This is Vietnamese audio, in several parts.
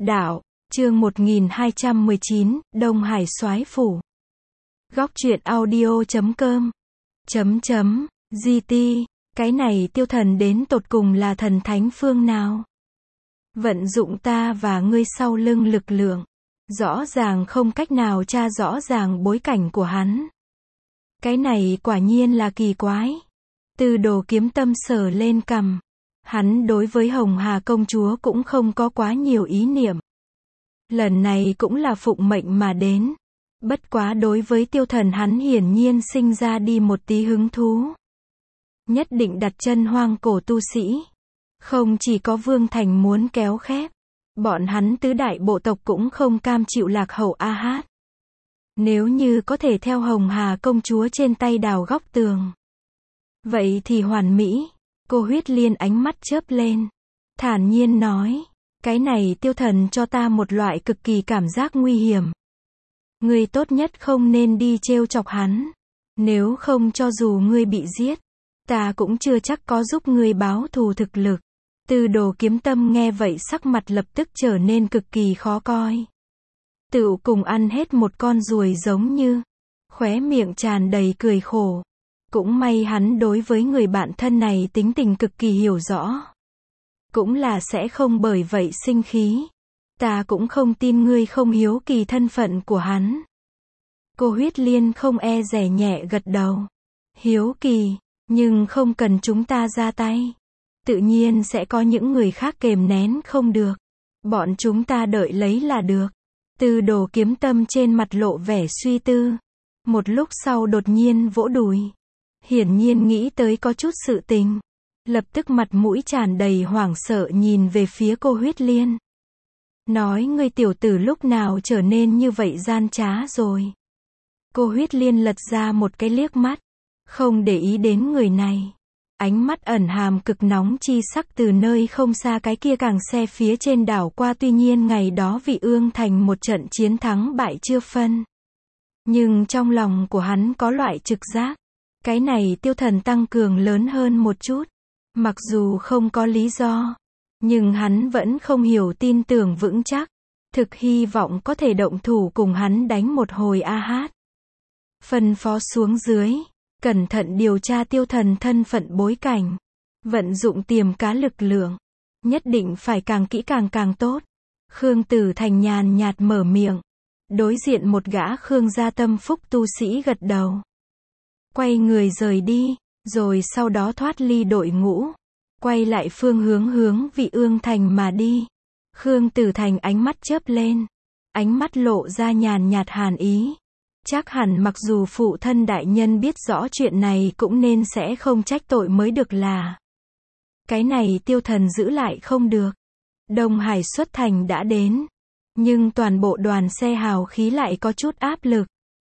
Đạo, chương 1219, Đông Hải Soái Phủ. Góc truyện audio.com. GT, cái này tiêu thần đến tột cùng là thần thánh phương nào? Vận dụng ta và ngươi sau lưng lực lượng. Rõ ràng không cách nào tra rõ ràng bối cảnh của hắn. Cái này quả nhiên là kỳ quái. Tư Đồ Kiếm Tâm sờ lên cằm. Hắn đối với Hồng Hà công chúa cũng không có quá nhiều ý niệm. Lần này cũng là phụng mệnh mà đến. Bất quá đối với tiêu thần hắn hiển nhiên sinh ra đi một tí hứng thú. Nhất định đặt chân hoang cổ tu sĩ. Không chỉ có Vương Thành muốn kéo khép. Bọn hắn tứ đại bộ tộc cũng không cam chịu lạc hậu A Hát. Nếu như có thể theo Hồng Hà công chúa trên tay đào góc tường. Vậy thì hoàn mỹ. Cô Huyết Liên ánh mắt chớp lên. Thản nhiên nói. Cái này tiêu thần cho ta một loại cực kỳ cảm giác nguy hiểm. Ngươi tốt nhất không nên đi trêu chọc hắn. Nếu không cho dù ngươi bị giết. Ta cũng chưa chắc có giúp ngươi báo thù thực lực. Tư Đồ Kiếm Tâm nghe vậy sắc mặt lập tức trở nên cực kỳ khó coi. Tựu cùng ăn hết một con ruồi giống như. Khóe miệng tràn đầy cười khổ. Cũng may hắn đối với người bạn thân này tính tình cực kỳ hiểu rõ. Cũng là sẽ không bởi vậy sinh khí. Ta cũng không tin ngươi không hiếu kỳ thân phận của hắn. Cô Huyết Liên không e dè nhẹ gật đầu. Hiếu kỳ, nhưng không cần chúng ta ra tay. Tự nhiên sẽ có những người khác kềm nén không được. Bọn chúng ta đợi lấy là được. Tư Đồ Kiếm Tâm trên mặt lộ vẻ suy tư. Một lúc sau đột nhiên vỗ đùi. Hiển nhiên nghĩ tới có chút sự tình. Lập tức mặt mũi tràn đầy hoảng sợ nhìn về phía cô Huyết Liên. Nói ngươi tiểu tử lúc nào trở nên như vậy gian trá rồi. Cô Huyết Liên lật ra một cái liếc mắt. Không để ý đến người này. Ánh mắt ẩn hàm cực nóng chi sắc từ nơi không xa cái kia càng xe phía trên đảo qua, tuy nhiên ngày đó Vị Ương Thành một trận chiến thắng bại chưa phân. Nhưng trong lòng của hắn có loại trực giác. Cái này tiêu thần tăng cường lớn hơn một chút. Mặc dù không có lý do. Nhưng hắn vẫn không hiểu tin tưởng vững chắc. Thực hy vọng có thể động thủ cùng hắn đánh một hồi A Hát. Phân phó xuống dưới. Cẩn thận điều tra tiêu thần thân phận bối cảnh. Vận dụng tiềm cá lực lượng. Nhất định phải càng kỹ càng tốt. Khương Tử Thành nhàn nhạt mở miệng. Đối diện một gã Khương gia tâm phúc tu sĩ gật đầu. Quay người rời đi. Rồi sau đó thoát ly đội ngũ. Quay lại phương hướng Vị Ương Thành mà đi. Khương Tử Thành ánh mắt chớp lên. Ánh mắt lộ ra nhàn nhạt hàn ý. Chắc hẳn mặc dù phụ thân đại nhân biết rõ chuyện này cũng nên sẽ không trách tội mới được là. Cái này tiêu thần giữ lại không được. Đông Hải xuất thành đã đến. Nhưng toàn bộ đoàn xe hào khí lại có chút áp lực.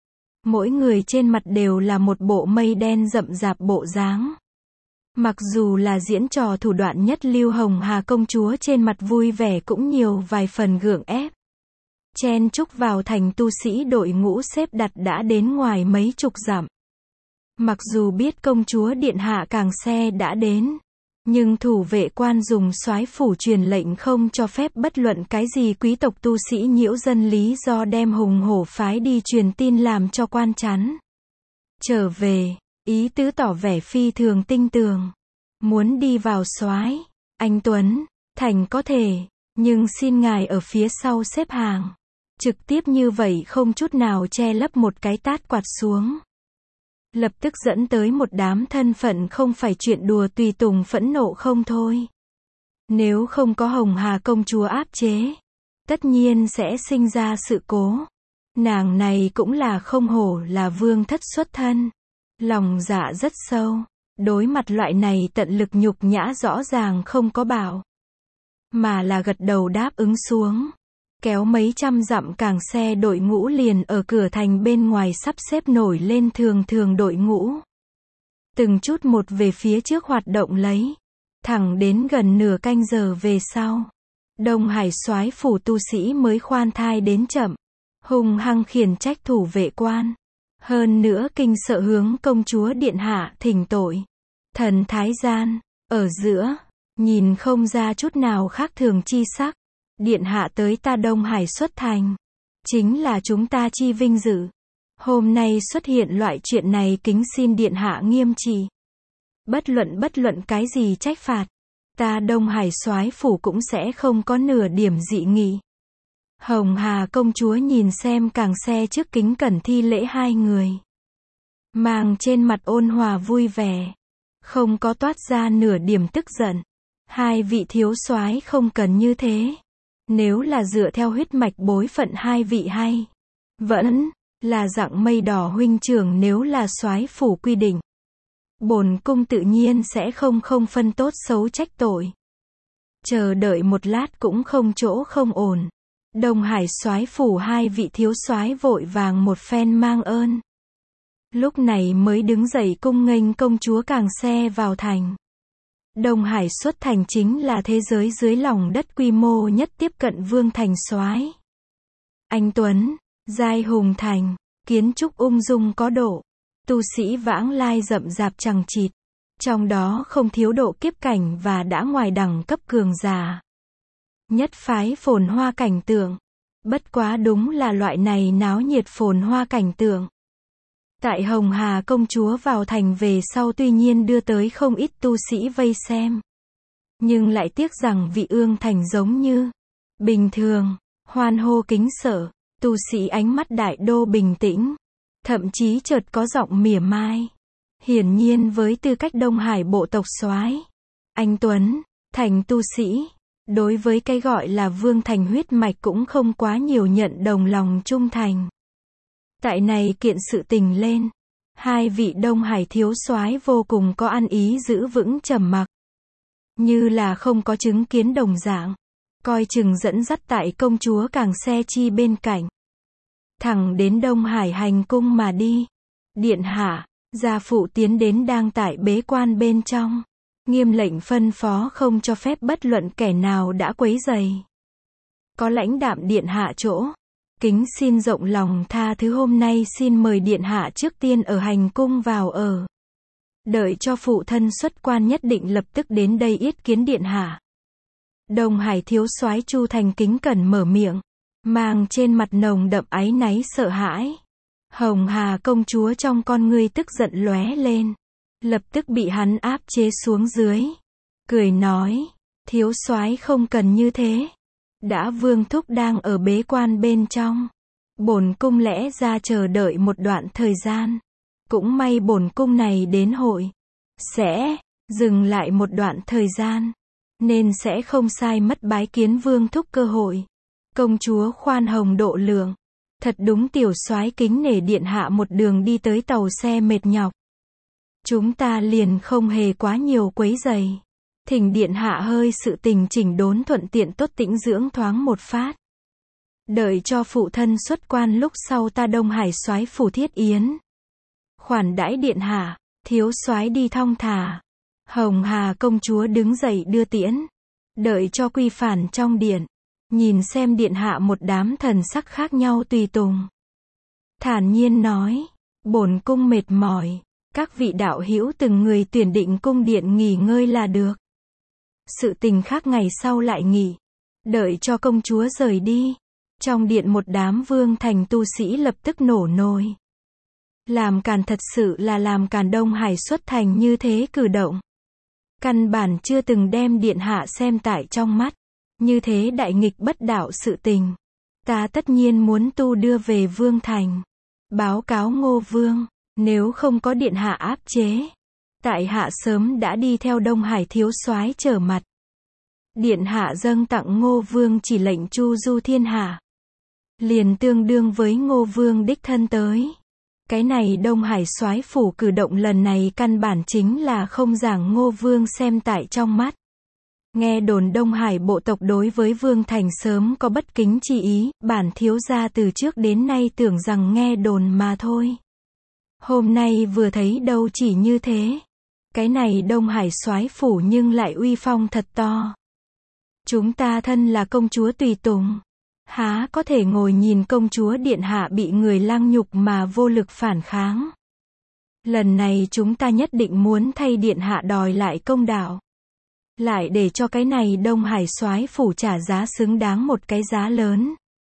Mỗi người trên mặt đều là một bộ mây đen rậm rạp bộ dáng. Mặc dù là diễn trò thủ đoạn nhất lưu, Hồng Hà công chúa trên mặt vui vẻ cũng nhiều vài phần gượng ép. Chen chúc vào thành tu sĩ đội ngũ xếp đặt đã đến ngoài mấy chục dặm. Mặc dù biết công chúa điện hạ càng xe đã đến. Nhưng thủ vệ quan dùng soái phủ truyền lệnh không cho phép bất luận cái gì quý tộc tu sĩ nhiễu dân, lý do đem Hùng Hổ phái đi truyền tin làm cho quan chắn. Trở về, ý tứ tỏ vẻ phi thường tinh tường. Muốn đi vào soái, anh Tuấn, thành có thể, nhưng xin ngài ở phía sau xếp hàng. Trực tiếp như vậy không chút nào che lấp một cái tát quạt xuống. Lập tức dẫn tới một đám thân phận không phải chuyện đùa tùy tùng phẫn nộ không thôi. Nếu không có Hồng Hà công chúa áp chế, tất nhiên sẽ sinh ra sự cố. Nàng này cũng là không hổ là vương thất xuất thân. Lòng dạ rất sâu. Đối mặt loại này tận lực nhục nhã rõ ràng không có bảo. Mà là gật đầu đáp ứng xuống. Kéo mấy trăm dặm càng xe đội ngũ liền ở cửa thành bên ngoài sắp xếp nổi lên thường đội ngũ. Từng chút một về phía trước hoạt động lấy. Thẳng đến gần nửa canh giờ về sau. Đông Hải soái phủ tu sĩ mới khoan thai đến chậm. Hung hăng khiển trách thủ vệ quan. Hơn nữa kinh sợ hướng công chúa điện hạ thỉnh tội. Thần thái gian, ở giữa, nhìn không ra chút nào khác thường chi sắc. Điện hạ tới ta Đông Hải xuất thành. Chính là chúng ta chi vinh dự. Hôm nay xuất hiện loại chuyện này kính xin điện hạ nghiêm trị. Bất luận cái gì trách phạt. Ta Đông Hải soái phủ cũng sẽ không có nửa điểm dị nghị. Hồng Hà công chúa nhìn xem càng xe trước kính cẩn thi lễ hai người. Mang trên mặt ôn hòa vui vẻ. Không có toát ra nửa điểm tức giận. Hai vị thiếu soái không cần như thế. Nếu là dựa theo huyết mạch bối phận hai vị hay. Vẫn là dạng mây đỏ huynh trưởng nếu là soái phủ quy định. Bổn cung tự nhiên sẽ không phân tốt xấu trách tội. Chờ đợi một lát cũng không chỗ không ổn. Đông Hải soái phủ hai vị thiếu soái vội vàng một phen mang ơn. Lúc này mới đứng dậy cung nghênh công chúa càng xe vào thành. Đông Hải xuất thành chính là thế giới dưới lòng đất quy mô nhất tiếp cận vương thành soái. Anh tuấn, giai hùng thành, kiến trúc ung dung có độ, tu sĩ vãng lai rậm rạp chằng chịt, trong đó không thiếu độ kiếp cảnh và đã ngoài đẳng cấp cường giả. Nhất phái phồn hoa cảnh tượng, bất quá đúng là loại này náo nhiệt phồn hoa cảnh tượng. Tại Hồng Hà công chúa vào thành về sau tuy nhiên đưa tới không ít tu sĩ vây xem. Nhưng lại tiếc rằng vị ương thành giống như bình thường, hoan hô kính sợ, tu sĩ ánh mắt đại đô bình tĩnh, thậm chí chợt có giọng mỉa mai. Hiển nhiên với tư cách Đông Hải bộ tộc soái, anh tuấn, thành tu sĩ, đối với cái gọi là vương thành huyết mạch cũng không quá nhiều nhận đồng lòng trung thành. Tại này kiện sự tình lên, hai vị Đông Hải thiếu soái vô cùng có ăn ý giữ vững trầm mặc. Như là không có chứng kiến đồng dạng, coi chừng dẫn dắt tại công chúa càng xe chi bên cạnh. Thẳng đến Đông Hải hành cung mà đi. Điện hạ, gia phụ tiến đến đang tại bế quan bên trong. Nghiêm lệnh phân phó không cho phép bất luận kẻ nào đã quấy rầy. Có lãnh đạm điện hạ chỗ. Kính xin rộng lòng tha thứ hôm nay xin mời điện hạ trước tiên ở hành cung vào ở. Đợi cho phụ thân xuất quan nhất định lập tức đến đây yết kiến điện hạ. Đông Hải thiếu soái Chu Thành kính cẩn mở miệng, mang trên mặt nồng đậm áy náy sợ hãi. Hồng Hà công chúa trong con ngươi tức giận lóe lên, lập tức bị hắn áp chế xuống dưới. Cười nói, thiếu soái không cần như thế. Đã vương thúc đang ở bế quan bên trong. Bổn cung lẽ ra chờ đợi một đoạn thời gian. Cũng may bổn cung này đến hội. Sẽ dừng lại một đoạn thời gian. Nên sẽ không sai mất bái kiến vương thúc cơ hội. Công chúa khoan hồng độ lượng. Thật đúng tiểu soái kính nể điện hạ một đường đi tới tàu xe mệt nhọc. Chúng ta liền không hề quá nhiều quấy rầy. Thỉnh điện hạ hơi sự tình chỉnh đốn thuận tiện tốt tĩnh dưỡng thoáng một phát. Đợi cho phụ thân xuất quan lúc sau ta Đông Hải soái phủ thiết yến. Khoản đãi điện hạ, thiếu soái đi thong thả. Hồng Hà công chúa đứng dậy đưa tiễn. Đợi cho quy phản trong điện. Nhìn xem điện hạ một đám thần sắc khác nhau tùy tùng. Thản nhiên nói, bổn cung mệt mỏi. Các vị đạo hữu từng người tuyển định cung điện nghỉ ngơi là được. Sự tình khác ngày sau lại nghỉ. Đợi cho công chúa rời đi. Trong điện một đám vương thành tu sĩ lập tức nổ nồi. Làm càn thật sự là làm càn Đông Hải xuất thành như thế cử động. Căn bản chưa từng đem điện hạ xem tại trong mắt. Như thế đại nghịch bất đạo sự tình. Ta tất nhiên muốn tu đưa về vương thành. Báo cáo Ngô Vương, nếu không có điện hạ áp chế. Tại hạ sớm đã đi theo Đông Hải thiếu soái trở mặt. Điện hạ dâng tặng Ngô Vương chỉ lệnh chu du thiên hạ. Liền tương đương với Ngô Vương đích thân tới. Cái này Đông Hải soái phủ cử động lần này căn bản chính là không giảng Ngô Vương xem tại trong mắt. Nghe đồn Đông Hải bộ tộc đối với Vương Thành sớm có bất kính chi ý, bản thiếu gia từ trước đến nay tưởng rằng nghe đồn mà thôi. Hôm nay vừa thấy đâu chỉ như thế. Cái này Đông Hải soái phủ nhưng lại uy phong thật to. Chúng ta thân là công chúa tùy tùng. Há có thể ngồi nhìn công chúa điện hạ bị người lăng nhục mà vô lực phản kháng. Lần này chúng ta nhất định muốn thay điện hạ đòi lại công đạo. lại để cho cái này Đông Hải soái phủ trả giá xứng đáng một cái giá lớn.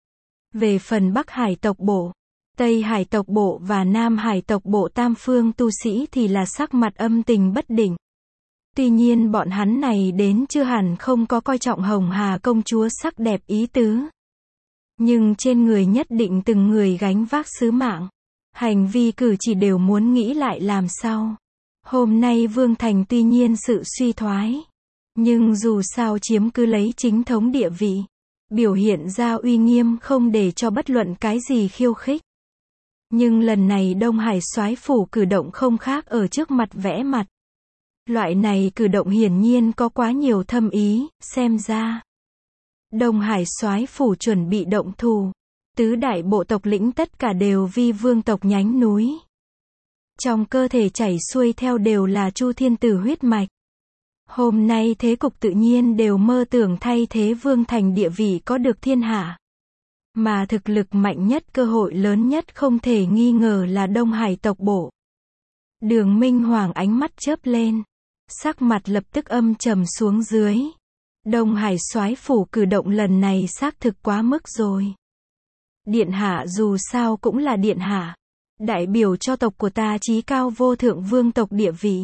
Về phần Bắc Hải tộc bộ, Tây Hải tộc bộ và Nam Hải tộc bộ tam phương tu sĩ thì là sắc mặt âm tình bất định. Tuy nhiên bọn hắn này đến chưa hẳn không có coi trọng Hồng Hà công chúa sắc đẹp ý tứ. Nhưng trên người nhất định từng người gánh vác sứ mạng. Hành vi cử chỉ đều muốn nghĩ lại làm sao. Hôm nay Vương Thành tuy nhiên sự suy thoái. Nhưng dù sao chiếm cứ lấy chính thống địa vị. Biểu hiện ra uy nghiêm không để cho bất luận cái gì khiêu khích. Nhưng lần này Đông Hải soái phủ cử động không khác ở trước mặt vẽ mặt. Loại này cử động hiển nhiên có quá nhiều thâm ý, xem ra. Đông Hải soái phủ chuẩn bị động thủ. Tứ đại bộ tộc lĩnh tất cả đều vi vương tộc nhánh núi. Trong cơ thể chảy xuôi theo đều là Chu Thiên Tử huyết mạch. Hôm nay thế cục tự nhiên đều mơ tưởng thay thế Vương Thành địa vị có được thiên hạ. Mà thực lực mạnh nhất cơ hội lớn nhất không thể nghi ngờ là Đông Hải tộc bộ. Đường Minh Hoàng ánh mắt chớp lên. Sắc mặt lập tức âm trầm xuống dưới. Đông Hải soái phủ cử động lần này xác thực quá mức rồi. Điện hạ dù sao cũng là điện hạ. Đại biểu cho tộc của ta chí cao vô thượng vương tộc địa vị.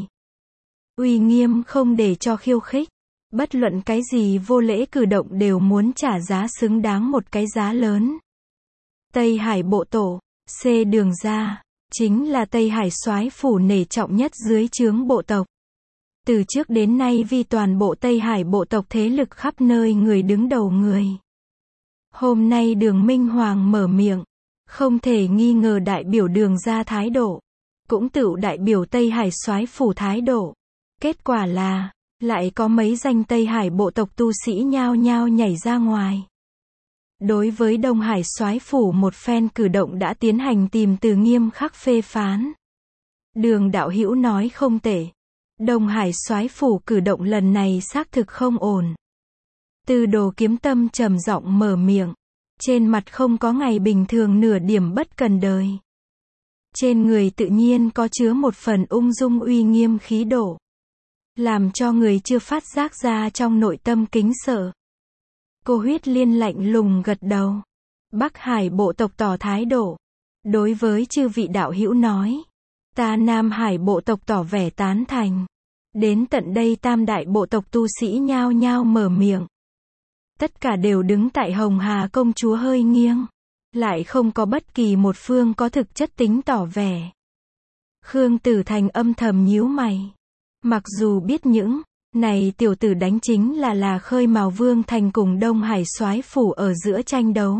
Uy nghiêm không để cho khiêu khích. Bất luận cái gì vô lễ cử động đều muốn trả giá xứng đáng một cái giá lớn. Tây Hải bộ tổ, C đường ra, chính là Tây Hải soái phủ nể trọng nhất dưới trướng bộ tộc. Từ trước đến nay vì toàn bộ Tây Hải bộ tộc thế lực khắp nơi người đứng đầu người. Hôm nay Đường Minh Hoàng mở miệng, không thể nghi ngờ đại biểu Đường ra thái độ, cũng tựu đại biểu Tây Hải soái phủ thái độ. Kết quả là, lại có mấy danh Tây Hải bộ tộc tu sĩ nhao nhao nhảy ra ngoài. Đối với Đông Hải soái phủ một phen cử động đã tiến hành tìm từ nghiêm khắc phê phán. Đường đạo hữu nói không tệ. Đông Hải soái phủ cử động lần này xác thực không ổn. Từ Đồ Kiếm Tâm trầm giọng mở miệng. Trên mặt không có ngày bình thường nửa điểm bất cần đời. Trên người tự nhiên có chứa một phần ung dung uy nghiêm khí độ. Làm cho người chưa phát giác ra trong nội tâm kính sợ. Cô Huyết Liên lạnh lùng gật đầu. Bắc Hải bộ tộc tỏ thái độ. Đối với chư vị đạo hữu nói. Ta Nam Hải bộ tộc tỏ vẻ tán thành. Đến tận đây tam đại bộ tộc tu sĩ nhao nhao mở miệng. Tất cả đều đứng tại Hồng Hà công chúa hơi nghiêng. Lại không có bất kỳ một phương có thực chất tính tỏ vẻ. Khương Tử Thành âm thầm nhíu mày. Mặc dù biết những này tiểu tử đánh chính là khơi mào Vương Thành cùng Đông Hải soái phủ ở giữa tranh đấu.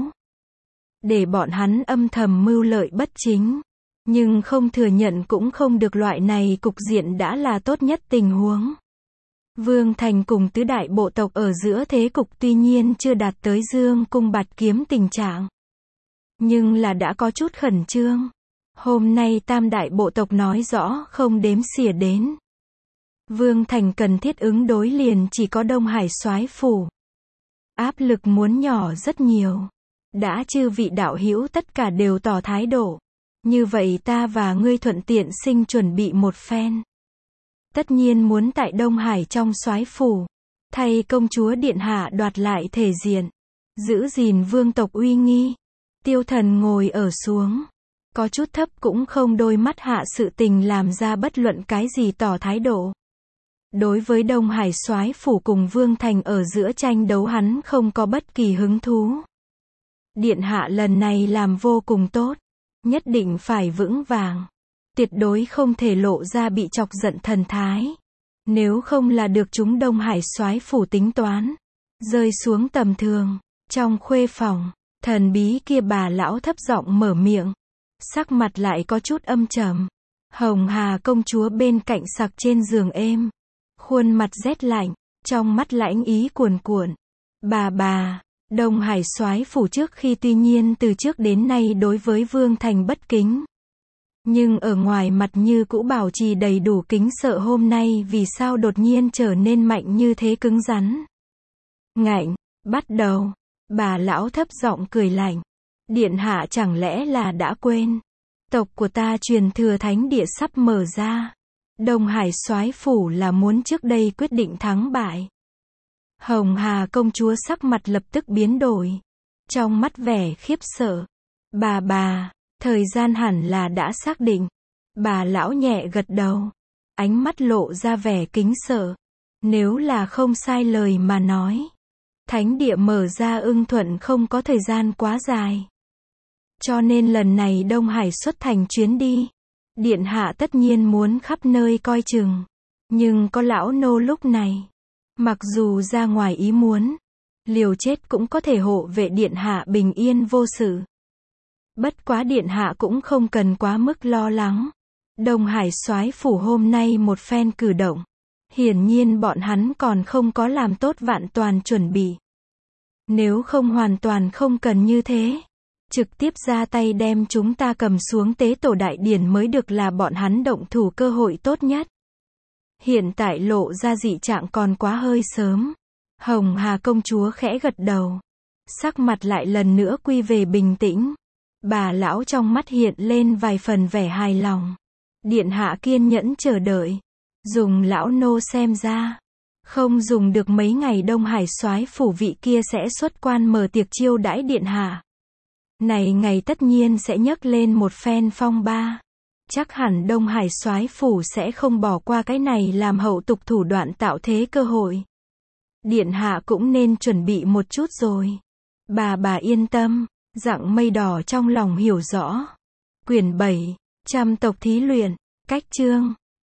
Để bọn hắn âm thầm mưu lợi bất chính. Nhưng không thừa nhận cũng không được, loại này cục diện đã là tốt nhất tình huống. Vương Thành cùng tứ đại bộ tộc ở giữa thế cục tuy nhiên chưa đạt tới dương cung bạt kiếm tình trạng. Nhưng là đã có chút khẩn trương. Hôm nay tam đại bộ tộc nói rõ không đếm xỉa đến. Vương Thành cần thiết ứng đối liền chỉ có Đông Hải soái phủ. Áp lực muốn nhỏ rất nhiều. Đã chư vị đạo hữu tất cả đều tỏ thái độ. Như vậy ta và ngươi thuận tiện sinh chuẩn bị một phen. Tất nhiên muốn tại Đông Hải trong soái phủ. Thay công chúa điện hạ đoạt lại thể diện. Giữ gìn vương tộc uy nghi. Tiêu Thần ngồi ở xuống. Có chút thấp cũng không đôi mắt hạ sự tình làm ra bất luận cái gì tỏ thái độ. Đối với Đông Hải soái phủ cùng Vương Thành ở giữa tranh đấu hắn không có bất kỳ hứng thú. Điện hạ lần này làm vô cùng tốt. Nhất định phải vững vàng. Tuyệt đối không thể lộ ra bị chọc giận thần thái. Nếu không là được chúng Đông Hải soái phủ tính toán. Rơi xuống tầm thường. Trong khuê phòng, thần bí kia bà lão thấp giọng mở miệng. Sắc mặt lại có chút âm trầm. Hồng Hà công chúa bên cạnh sặc trên giường êm. Khuôn mặt rét lạnh, trong mắt lãnh ý cuồn cuộn. Bà, Đông Hải soái phủ trước khi tuy nhiên từ trước đến nay đối với Vương Thành bất kính. Nhưng ở ngoài mặt như cũ bảo trì đầy đủ kính sợ, hôm nay vì sao đột nhiên trở nên mạnh như thế cứng rắn. Ngạnh, bắt đầu. Bà lão thấp giọng cười lạnh. Điện hạ chẳng lẽ là đã quên. Tộc của ta truyền thừa thánh địa sắp mở ra. Đông Hải soái phủ là muốn trước đây quyết định thắng bại. Hồng Hà công chúa sắc mặt lập tức biến đổi. Trong mắt vẻ khiếp sợ. Bà, thời gian hẳn là đã xác định. Bà lão nhẹ gật đầu. Ánh mắt lộ ra vẻ kính sợ. Nếu là không sai lời mà nói. Thánh địa mở ra ưng thuận không có thời gian quá dài. Cho nên lần này Đông Hải xuất thành chuyến đi. Điện hạ tất nhiên muốn khắp nơi coi chừng. Nhưng có lão nô lúc này. Mặc dù ra ngoài ý muốn. Liều chết cũng có thể hộ vệ điện hạ bình yên vô sự. Bất quá điện hạ cũng không cần quá mức lo lắng. Đông Hải soái phủ hôm nay một phen cử động. Hiển nhiên bọn hắn còn không có làm tốt vạn toàn chuẩn bị. Nếu không hoàn toàn không cần như thế. Trực tiếp ra tay đem chúng ta cầm xuống tế tổ đại điển mới được là bọn hắn động thủ cơ hội tốt nhất. Hiện tại lộ ra dị trạng còn quá hơi sớm. Hồng Hà công chúa khẽ gật đầu. Sắc mặt lại lần nữa quy về bình tĩnh. Bà lão trong mắt hiện lên vài phần vẻ hài lòng. Điện hạ kiên nhẫn chờ đợi. Dùng lão nô xem ra. Không dùng được mấy ngày Đông Hải soái phủ vị kia sẽ xuất quan mở tiệc chiêu đãi điện hạ. Này ngày tất nhiên sẽ nhấc lên một phen phong ba. Chắc hẳn Đông Hải soái phủ sẽ không bỏ qua cái này làm hậu tục thủ đoạn tạo thế cơ hội. Điện hạ cũng nên chuẩn bị một chút rồi. Bà yên tâm. Dặng mây đỏ trong lòng hiểu rõ. Quyển 7. Trăm tộc thí luyện. Cách chương.